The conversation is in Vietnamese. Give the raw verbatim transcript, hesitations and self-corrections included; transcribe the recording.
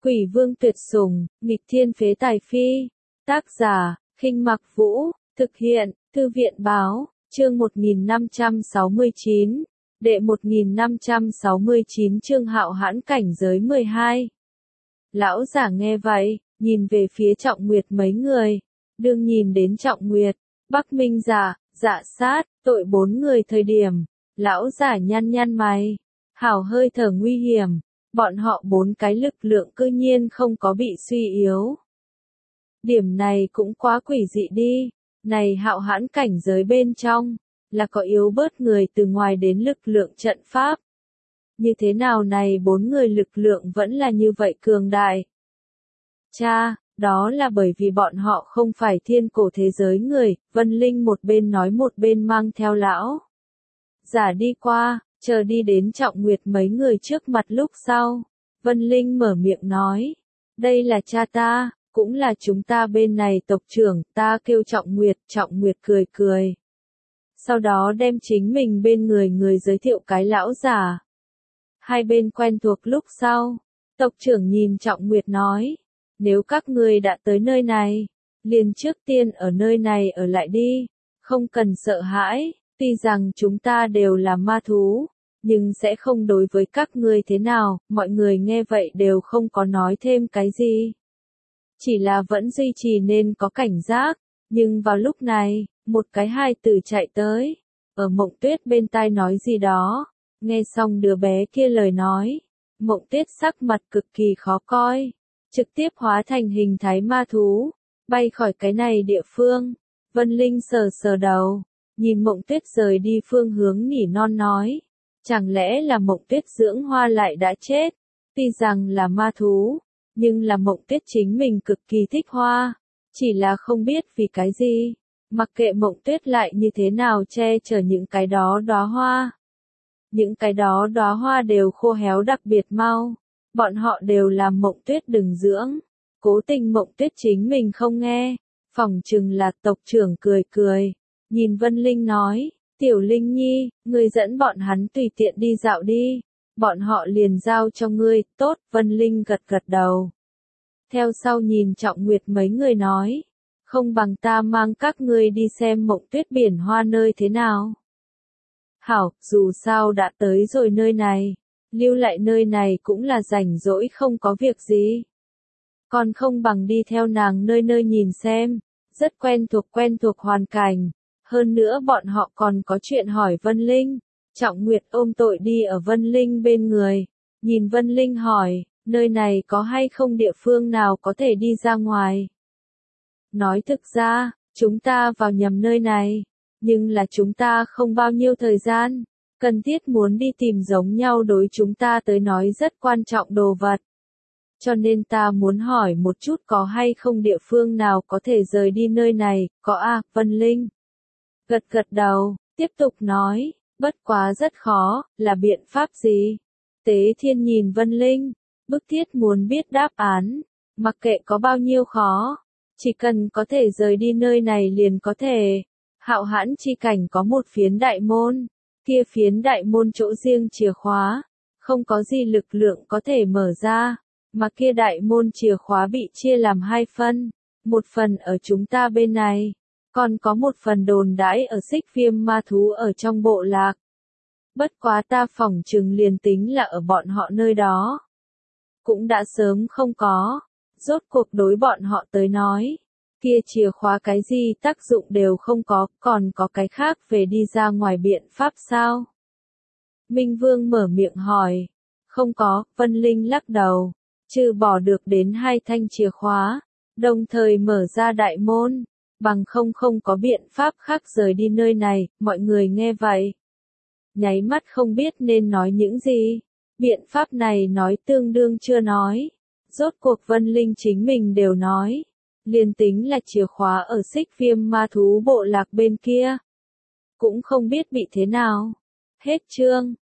Quỷ vương tuyệt sủng, nghịch thiên phế tài phi. Tác giả, Khinh Mặc Vũ, thực hiện, Thư viện Báo, chương một nghìn năm trăm sáu mươi chín, đệ một nghìn năm trăm sáu mươi chín chương Hạo Hãn cảnh giới mười hai. Lão giả nghe vậy, nhìn về phía Trọng Nguyệt mấy người, đương nhìn đến Trọng Nguyệt, Bắc Minh Giả, Dạ Sát, tội bốn người thời điểm, lão giả nhăn nhăn mày, hào hơi thở nguy hiểm, bọn họ bốn cái lực lượng cư nhiên không có bị suy yếu. Điểm này cũng quá quỷ dị đi, này Hạo Hãn cảnh giới bên trong, là có yếu bớt người từ ngoài đến lực lượng trận pháp. Như thế nào này bốn người lực lượng vẫn là như vậy cường đại? Cha, đó là bởi vì bọn họ không phải thiên cổ thế giới người, Vân Linh một bên nói một bên mang theo lão giả đi qua, chờ đi đến Trọng Nguyệt mấy người trước mặt lúc sau. Vân Linh mở miệng nói, đây là cha ta, cũng là chúng ta bên này tộc trưởng, ta kêu Trọng Nguyệt, Trọng Nguyệt cười cười. Sau đó đem chính mình bên người người giới thiệu cái lão giả. Hai bên quen thuộc lúc sau, tộc trưởng nhìn Trọng Nguyệt nói, nếu các ngươi đã tới nơi này, liền trước tiên ở nơi này ở lại đi, không cần sợ hãi, tuy rằng chúng ta đều là ma thú, nhưng sẽ không đối với các ngươi thế nào, mọi người nghe vậy đều không có nói thêm cái gì. Chỉ là vẫn duy trì nên có cảnh giác, nhưng vào lúc này, một cái hài tử chạy tới, ở Mộng Tuyết bên tai nói gì đó, nghe xong đứa bé kia lời nói, Mộng Tuyết sắc mặt cực kỳ khó coi, trực tiếp hóa thành hình thái ma thú, bay khỏi cái này địa phương. Vân Linh sờ sờ đầu, nhìn Mộng Tuyết rời đi phương hướng nỉ non nói, chẳng lẽ là Mộng Tuyết dưỡng hoa lại đã chết, tuy rằng là ma thú, nhưng là Mộng Tuyết chính mình cực kỳ thích hoa, chỉ là không biết vì cái gì, mặc kệ Mộng Tuyết lại như thế nào che chở những cái đó đóa hoa. Những cái đó đóa hoa đều khô héo đặc biệt mau, bọn họ đều làm Mộng Tuyết đừng dưỡng, cố tình Mộng Tuyết chính mình không nghe, phỏng chừng là tộc trưởng cười cười, nhìn Vân Linh nói, Tiểu Linh Nhi, ngươi dẫn bọn hắn tùy tiện đi dạo đi, bọn họ liền giao cho ngươi, tốt, Vân Linh gật gật đầu. Theo sau nhìn Trọng Nguyệt mấy người nói, không bằng ta mang các ngươi đi xem Mộng Tuyết biển hoa nơi thế nào. Hảo, dù sao đã tới rồi nơi này, lưu lại nơi này cũng là rảnh rỗi không có việc gì. Còn không bằng đi theo nàng nơi nơi nhìn xem, rất quen thuộc quen thuộc hoàn cảnh. Hơn nữa bọn họ còn có chuyện hỏi Vân Linh. Trọng Nguyệt ôm tội đi ở Vân Linh bên người, nhìn Vân Linh hỏi, nơi này có hay không địa phương nào có thể đi ra ngoài? Nói thực ra, chúng ta vào nhầm nơi này, nhưng là chúng ta không bao nhiêu thời gian, cần thiết muốn đi tìm giống nhau đối chúng ta tới nói rất quan trọng đồ vật. Cho nên ta muốn hỏi một chút có hay không địa phương nào có thể rời đi nơi này, có a, Vân Linh. Gật gật đầu, tiếp tục nói, bất quá rất khó, là biện pháp gì? Tế Thiên nhìn Vân Linh, bức thiết muốn biết đáp án, mặc kệ có bao nhiêu khó, chỉ cần có thể rời đi nơi này liền có thể. Hạo Hãn chi cảnh có một phiến đại môn, kia phiến đại môn chỗ riêng chìa khóa, không có gì lực lượng có thể mở ra, mà kia đại môn chìa khóa bị chia làm hai phần, một phần ở chúng ta bên này, còn có một phần đồn đãi ở Xích Viêm ma thú ở trong bộ lạc. Bất quá ta phỏng chừng liền tính là ở bọn họ nơi đó, cũng đã sớm không có, rốt cuộc đối bọn họ tới nói, kia chìa khóa cái gì tác dụng đều không có, còn có cái khác về đi ra ngoài biện pháp sao? Minh Vương mở miệng hỏi, không có, Vân Linh lắc đầu, trừ bỏ được đến hai thanh chìa khóa, đồng thời mở ra đại môn, bằng không không có biện pháp khác rời đi nơi này, mọi người nghe vậy. Nháy mắt không biết nên nói những gì, biện pháp này nói tương đương chưa nói, rốt cuộc Vân Linh chính mình đều nói. Liên tính là chìa khóa ở Xích Viêm ma thú bộ lạc bên kia, cũng không biết bị thế nào. Hết chương.